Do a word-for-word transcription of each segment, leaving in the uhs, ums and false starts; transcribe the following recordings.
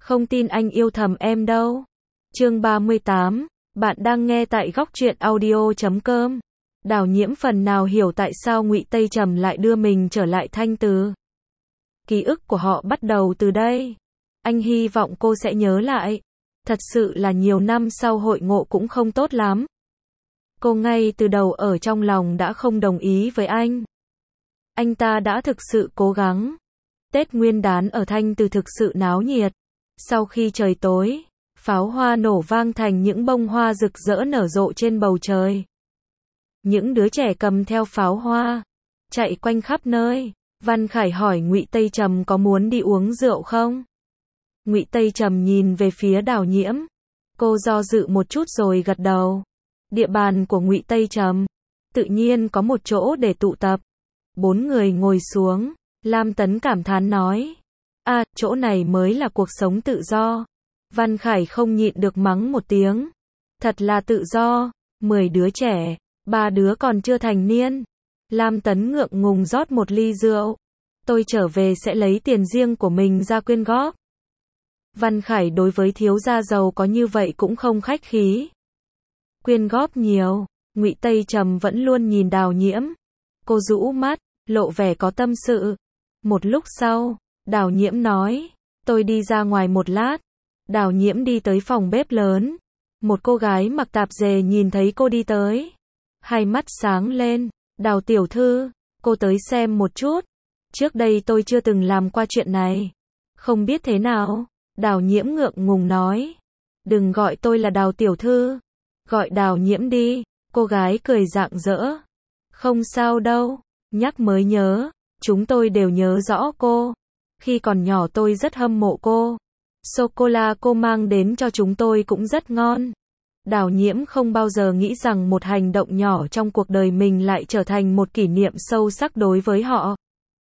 Không tin anh yêu thầm em đâu. Chương ba mươi tám, bạn đang nghe tại góc truyện audio chấm com. Đào Nhiễm phần nào hiểu tại sao Ngụy Tây Trầm lại đưa mình trở lại Thanh Từ. Ký ức của họ bắt đầu từ đây. Anh hy vọng cô sẽ nhớ lại. Thật sự là nhiều năm sau hội ngộ cũng không tốt lắm. Cô ngay từ đầu ở trong lòng đã không đồng ý với anh. Anh ta đã thực sự cố gắng. Tết Nguyên đán ở Thanh Từ thực sự náo nhiệt. Sau khi trời tối, pháo hoa nổ vang thành những bông hoa rực rỡ nở rộ trên bầu trời. Những đứa trẻ cầm theo pháo hoa, chạy quanh khắp nơi. Văn Khải hỏi Ngụy Tây Trầm có muốn đi uống rượu không? Ngụy Tây Trầm nhìn về phía Đào Nhiễm. Cô do dự một chút rồi gật đầu. Địa bàn của Ngụy Tây Trầm, tự nhiên có một chỗ để tụ tập. Bốn người ngồi xuống, Lam Tấn cảm thán nói. À, chỗ này mới là cuộc sống tự do. Văn Khải không nhịn được mắng một tiếng. Thật là tự do, mười đứa trẻ, ba đứa còn chưa thành niên. Lam Tấn ngượng ngùng rót một ly rượu. Tôi trở về sẽ lấy tiền riêng của mình ra quyên góp. Văn Khải đối với thiếu gia giàu có như vậy cũng không khách khí. Quyên góp nhiều. Ngụy Tây Trầm vẫn luôn nhìn Đào Nhiễm. Cô rũ mắt, lộ vẻ có tâm sự. Một lúc sau, Đào Nhiễm nói, tôi đi ra ngoài một lát. Đào Nhiễm đi tới phòng bếp lớn. Một cô gái mặc tạp dề nhìn thấy cô đi tới. Hai mắt sáng lên. Đào tiểu thư, cô tới xem một chút. Trước đây tôi chưa từng làm qua chuyện này. Không biết thế nào. Đào Nhiễm ngượng ngùng nói. Đừng gọi tôi là Đào tiểu thư. Gọi Đào Nhiễm đi. Cô gái cười rạng rỡ. Không sao đâu. Nhắc mới nhớ. Chúng tôi đều nhớ rõ cô. Khi còn nhỏ tôi rất hâm mộ cô. Sô-cô-la cô mang đến cho chúng tôi cũng rất ngon. Đào Nhiễm không bao giờ nghĩ rằng một hành động nhỏ trong cuộc đời mình lại trở thành một kỷ niệm sâu sắc đối với họ.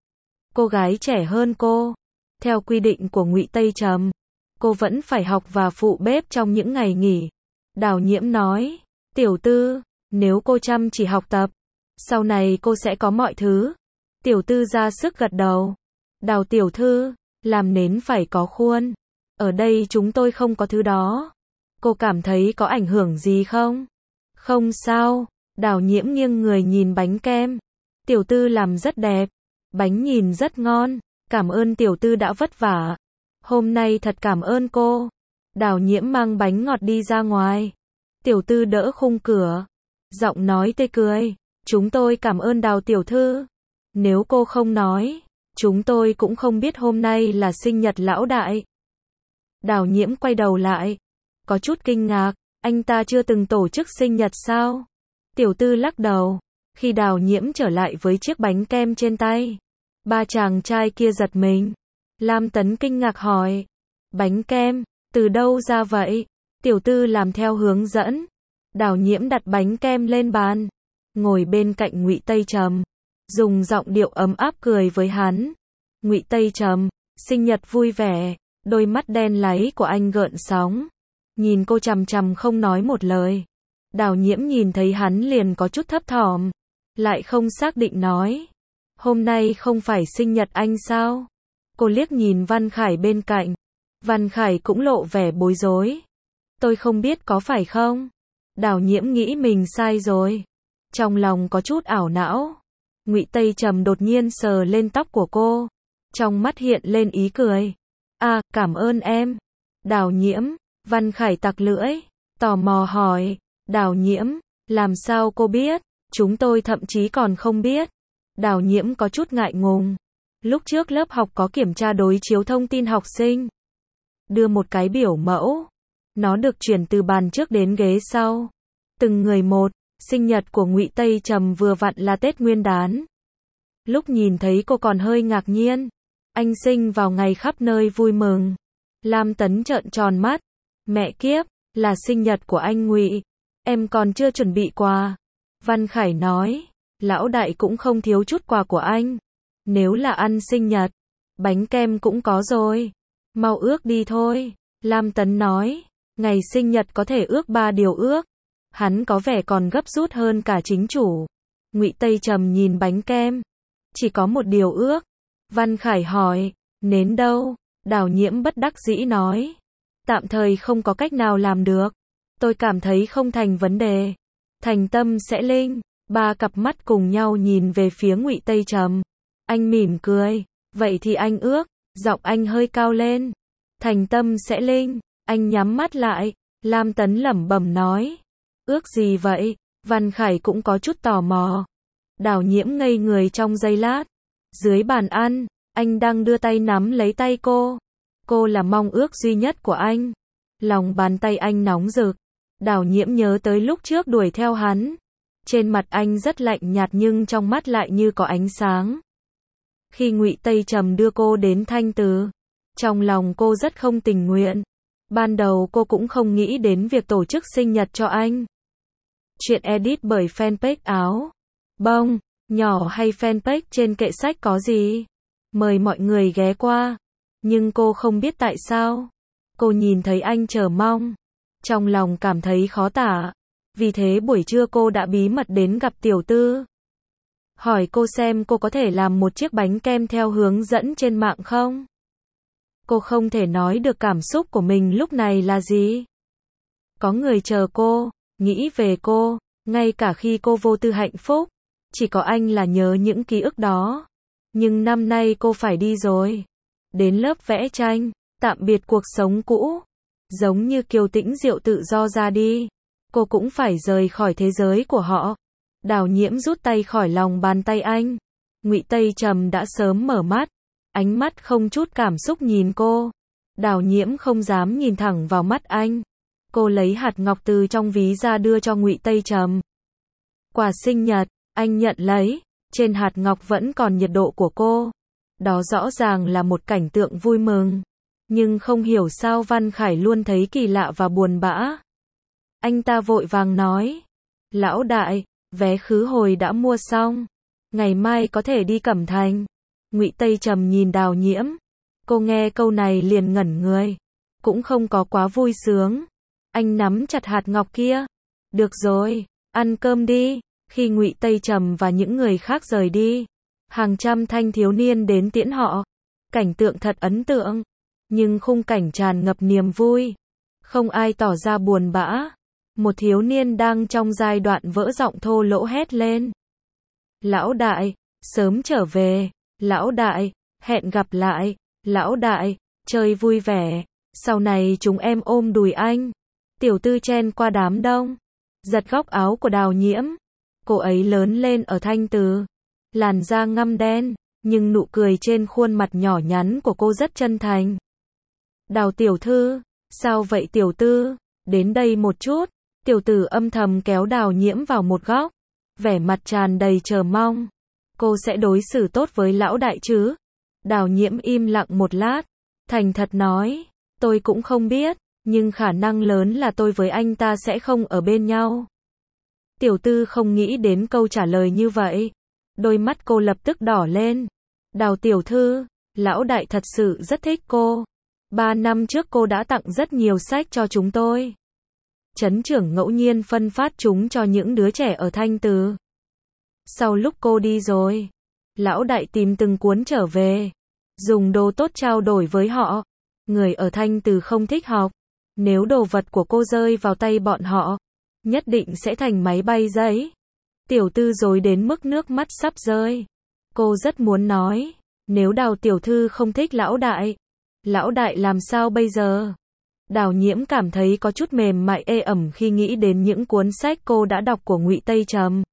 Cô gái trẻ hơn cô. Theo quy định của Ngụy Tây Trầm, cô vẫn phải học và phụ bếp trong những ngày nghỉ. Đào Nhiễm nói, tiểu tư, nếu cô chăm chỉ học tập, sau này cô sẽ có mọi thứ. Tiểu tư ra sức gật đầu. Đào tiểu thư, làm nến phải có khuôn. Ở đây chúng tôi không có thứ đó. Cô cảm thấy có ảnh hưởng gì không? Không sao. Đào Nhiễm nghiêng người nhìn bánh kem. Tiểu tư làm rất đẹp. Bánh nhìn rất ngon. Cảm ơn tiểu tư đã vất vả. Hôm nay thật cảm ơn cô. Đào Nhiễm mang bánh ngọt đi ra ngoài. Tiểu tư đỡ khung cửa. Giọng nói tươi cười. Chúng tôi cảm ơn Đào tiểu thư. Nếu cô không nói, chúng tôi cũng không biết hôm nay là sinh nhật lão đại. Đào Nhiễm quay đầu lại. Có chút kinh ngạc, anh ta chưa từng tổ chức sinh nhật sao? Tiểu tư lắc đầu. Khi Đào Nhiễm trở lại với chiếc bánh kem trên tay, ba chàng trai kia giật mình. Lam Tấn kinh ngạc hỏi. Bánh kem, từ đâu ra vậy? Tiểu tư làm theo hướng dẫn. Đào Nhiễm đặt bánh kem lên bàn, ngồi bên cạnh Ngụy Tây Trầm, dùng giọng điệu ấm áp cười với hắn. Ngụy Tây Trầm, sinh nhật vui vẻ. Đôi mắt đen láy của anh gợn sóng, nhìn cô chằm chằm không nói một lời. Đào Nhiễm nhìn thấy hắn liền có chút thấp thỏm, lại không xác định nói. Hôm nay không phải sinh nhật anh sao? Cô liếc nhìn Văn Khải bên cạnh. Văn Khải cũng lộ vẻ bối rối. Tôi không biết có phải không? Đào Nhiễm nghĩ mình sai rồi. Trong lòng có chút ảo não. Ngụy Tây Trầm đột nhiên sờ lên tóc của cô. Trong mắt hiện lên ý cười. À, cảm ơn em. Đào Nhiễm. Văn Khải tặc lưỡi, tò mò hỏi. Đào Nhiễm, làm sao cô biết? Chúng tôi thậm chí còn không biết. Đào Nhiễm có chút ngại ngùng. Lúc trước lớp học có kiểm tra đối chiếu thông tin học sinh. Đưa một cái biểu mẫu. Nó được chuyển từ bàn trước đến ghế sau. Từng người một. Sinh nhật của Ngụy Tây Trầm vừa vặn là Tết Nguyên đán. Lúc nhìn thấy cô còn hơi ngạc nhiên. Anh sinh vào ngày khắp nơi vui mừng. Lam Tấn trợn tròn mắt. Mẹ kiếp, là sinh nhật của anh Ngụy. Em còn chưa chuẩn bị quà. Văn Khải nói. Lão đại cũng không thiếu chút quà của anh. Nếu là ăn sinh nhật, bánh kem cũng có rồi. Mau ước đi thôi. Lam Tấn nói. Ngày sinh nhật có thể ước ba điều ước. Hắn có vẻ còn gấp rút hơn cả chính chủ. Ngụy Tây Trầm nhìn bánh kem. Chỉ có một điều ước. Văn Khải hỏi. Nến đâu? Đào Nhiễm bất đắc dĩ nói. Tạm thời không có cách nào làm được. Tôi cảm thấy không thành vấn đề. Thành Tâm sẽ linh. Ba cặp mắt cùng nhau nhìn về phía Ngụy Tây Trầm. Anh mỉm cười. Vậy thì anh ước. Giọng anh hơi cao lên. Thành Tâm sẽ linh. Anh nhắm mắt lại. Lam Tấn lẩm bẩm nói. Ước gì vậy? Văn Khải cũng có chút tò mò. Đào Nhiễm ngây người trong giây lát. Dưới bàn ăn, anh đang đưa tay nắm lấy tay cô. Cô là mong ước duy nhất của anh. Lòng bàn tay anh nóng rực. Đào Nhiễm nhớ tới lúc trước đuổi theo hắn. Trên mặt anh rất lạnh nhạt nhưng trong mắt lại như có ánh sáng. Khi Ngụy Tây Trầm đưa cô đến Thanh Từ, trong lòng cô rất không tình nguyện. Ban đầu cô cũng không nghĩ đến việc tổ chức sinh nhật cho anh. Chuyện edit bởi fanpage áo bông nhỏ hay fanpage trên kệ sách có gì? Mời mọi người ghé qua. Nhưng cô không biết tại sao. Cô nhìn thấy anh chờ mong. Trong lòng cảm thấy khó tả. Vì thế buổi trưa cô đã bí mật đến gặp Tiểu Tư. Hỏi cô xem cô có thể làm một chiếc bánh kem theo hướng dẫn trên mạng không? Cô không thể nói được cảm xúc của mình lúc này là gì. Có người chờ cô, nghĩ về cô, ngay cả khi cô vô tư hạnh phúc. Chỉ có anh là nhớ những ký ức đó. Nhưng năm nay cô phải đi rồi. Đến lớp vẽ tranh, tạm biệt cuộc sống cũ. Giống như Kiều Tĩnh Diệu tự do ra đi. Cô cũng phải rời khỏi thế giới của họ. Đào Nhiễm rút tay khỏi lòng bàn tay anh. Ngụy Tây Trầm đã sớm mở mắt. Ánh mắt không chút cảm xúc nhìn cô. Đào Nhiễm không dám nhìn thẳng vào mắt anh. Cô lấy hạt ngọc từ trong ví ra đưa cho Ngụy Tây Trầm. Quà sinh nhật, anh nhận lấy. Trên hạt ngọc vẫn còn nhiệt độ của cô. Đó rõ ràng là một cảnh tượng vui mừng. Nhưng không hiểu sao Văn Khải luôn thấy kỳ lạ và buồn bã. Anh ta vội vàng nói. Lão đại, vé khứ hồi đã mua xong. Ngày mai có thể đi Cẩm Thành. Ngụy Tây Trầm nhìn Đào Nhiễm. Cô nghe câu này liền ngẩn người. Cũng không có quá vui sướng. Anh nắm chặt hạt ngọc kia. Được rồi, ăn cơm đi. Khi Ngụy Tây Trầm và những người khác rời đi, hàng trăm thanh thiếu niên đến tiễn họ. Cảnh tượng thật ấn tượng. Nhưng khung cảnh tràn ngập niềm vui. Không ai tỏ ra buồn bã. Một thiếu niên đang trong giai đoạn vỡ giọng thô lỗ hét lên. Lão đại, sớm trở về. Lão đại, hẹn gặp lại. Lão đại, chơi vui vẻ. Sau này chúng em ôm đùi anh. Tiểu Tư chen qua đám đông, giật góc áo của Đào Nhiễm. Cô ấy lớn lên ở Thanh Từ. Làn da ngăm đen, nhưng nụ cười trên khuôn mặt nhỏ nhắn của cô rất chân thành. Đào tiểu thư, sao vậy Tiểu Tư? Đến đây một chút. Tiểu Tử âm thầm kéo Đào Nhiễm vào một góc. Vẻ mặt tràn đầy chờ mong. Cô sẽ đối xử tốt với lão đại chứ? Đào Nhiễm im lặng một lát. Thành thật nói. Tôi cũng không biết. Nhưng khả năng lớn là tôi với anh ta sẽ không ở bên nhau. Tiểu Tư không nghĩ đến câu trả lời như vậy. Đôi mắt cô lập tức đỏ lên. Đào tiểu thư, lão đại thật sự rất thích cô. Ba năm trước cô đã tặng rất nhiều sách cho chúng tôi. Trấn trưởng ngẫu nhiên phân phát chúng cho những đứa trẻ ở Thanh Từ. Sau lúc cô đi rồi, lão đại tìm từng cuốn trở về. Dùng đồ tốt trao đổi với họ. Người ở Thanh Từ không thích học. Nếu đồ vật của cô rơi vào tay bọn họ, nhất định sẽ thành máy bay giấy. Tiểu Tư dối đến mức nước mắt sắp rơi. Cô rất muốn nói, nếu Đào tiểu thư không thích lão đại, lão đại làm sao bây giờ? Đào Nhiễm cảm thấy có chút mềm mại ê ẩm khi nghĩ đến những cuốn sách cô đã đọc của Ngụy Tây Trầm.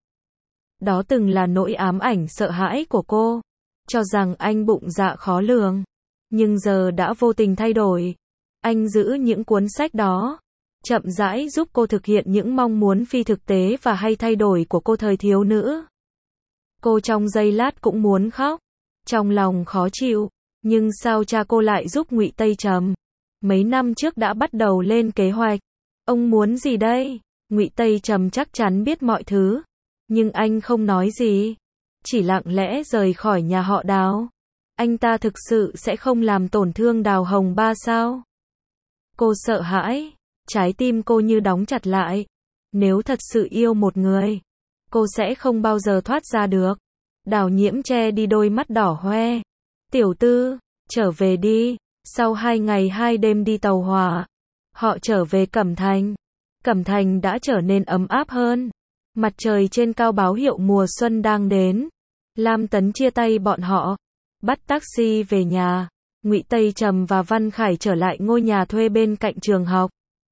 Đó từng là nỗi ám ảnh sợ hãi của cô, cho rằng anh bụng dạ khó lường. Nhưng giờ đã vô tình thay đổi. Anh giữ những cuốn sách đó, chậm rãi giúp cô thực hiện những mong muốn phi thực tế và hay thay đổi của cô thời thiếu nữ. Cô trong giây lát cũng muốn khóc, trong lòng khó chịu, nhưng sao cha cô lại giúp Ngụy Tây Trầm? Mấy năm trước đã bắt đầu lên kế hoạch. Ông muốn gì đây? Ngụy Tây Trầm chắc chắn biết mọi thứ, nhưng anh không nói gì, chỉ lặng lẽ rời khỏi nhà họ Đào. Anh ta thực sự sẽ không làm tổn thương Đào Hồng Ba sao? Cô sợ hãi, trái tim cô như đóng chặt lại. Nếu thật sự yêu một người, cô sẽ không bao giờ thoát ra được. Đào Nhiễm che đi đôi mắt đỏ hoe. Tiểu Tư, trở về đi. Sau hai ngày hai đêm đi tàu hỏa, họ trở về Cẩm Thành. Cẩm Thành đã trở nên ấm áp hơn. Mặt trời trên cao báo hiệu mùa xuân đang đến. Lam Tấn chia tay bọn họ, bắt taxi về nhà. Ngụy Tây Trầm và Văn Khải trở lại ngôi nhà thuê bên cạnh trường học.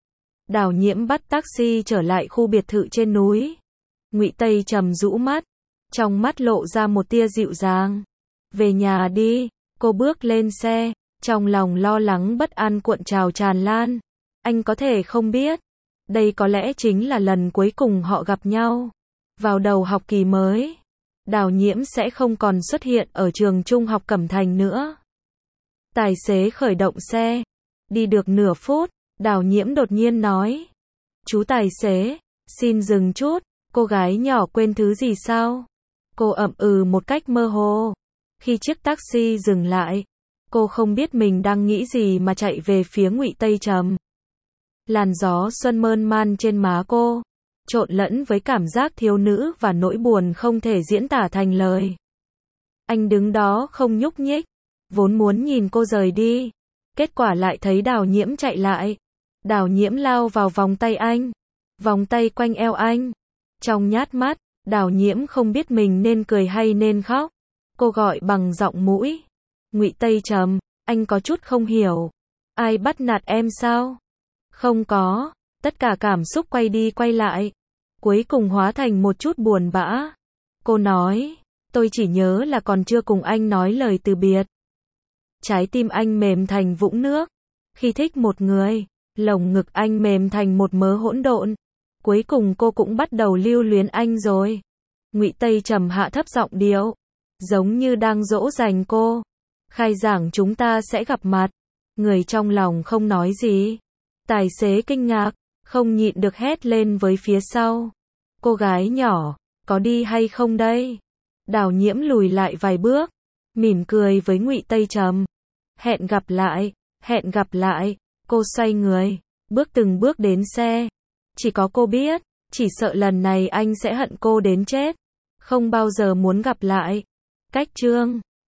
Đào Nhiễm bắt taxi trở lại khu biệt thự trên núi. Ngụy Tây Trầm rũ mắt, trong mắt lộ ra một tia dịu dàng. Về nhà đi, cô bước lên xe, trong lòng lo lắng bất an cuộn trào tràn lan. Anh có thể không biết, đây có lẽ chính là lần cuối cùng họ gặp nhau. Vào đầu học kỳ mới, Đào Nhiễm sẽ không còn xuất hiện ở trường trung học Cẩm Thành nữa. Tài xế khởi động xe. Đi được nửa phút, Đào Nhiễm đột nhiên nói. Chú tài xế, xin dừng chút, cô gái nhỏ quên thứ gì sao? Cô ậm ừ một cách mơ hồ. Khi chiếc taxi dừng lại, cô không biết mình đang nghĩ gì mà chạy về phía Ngụy Tây Trầm. Làn gió xuân mơn man trên má cô, trộn lẫn với cảm giác thiếu nữ và nỗi buồn không thể diễn tả thành lời. Anh đứng đó không nhúc nhích, vốn muốn nhìn cô rời đi, kết quả lại thấy Đào Nhiễm chạy lại. Đào Nhiễm lao vào vòng tay anh, vòng tay quanh eo anh. Trong nhát mắt, Đào Nhiễm không biết mình nên cười hay nên khóc. Cô gọi bằng giọng mũi. Ngụy Tây Trầm, anh có chút không hiểu. Ai bắt nạt em sao? Không có. Tất cả cảm xúc quay đi quay lại, cuối cùng hóa thành một chút buồn bã. Cô nói, tôi chỉ nhớ là còn chưa cùng anh nói lời từ biệt. Trái tim anh mềm thành vũng nước. Khi thích một người, lồng ngực anh mềm thành một mớ hỗn độn. Cuối cùng cô cũng bắt đầu lưu luyến anh rồi. Ngụy Tây Trầm hạ thấp giọng điệu, giống như đang dỗ dành cô. Khai giảng chúng ta sẽ gặp mặt. Người trong lòng không nói gì. Tài xế kinh ngạc, không nhịn được hét lên với phía sau. Cô gái nhỏ, có đi hay không đây? Đào Nhiễm lùi lại vài bước, mỉm cười với Ngụy Tây Trầm. Hẹn gặp lại, hẹn gặp lại. Cô xoay người, bước từng bước đến xe. Chỉ có cô biết, chỉ sợ lần này anh sẽ hận cô đến chết. Không bao giờ muốn gặp lại. Cách chương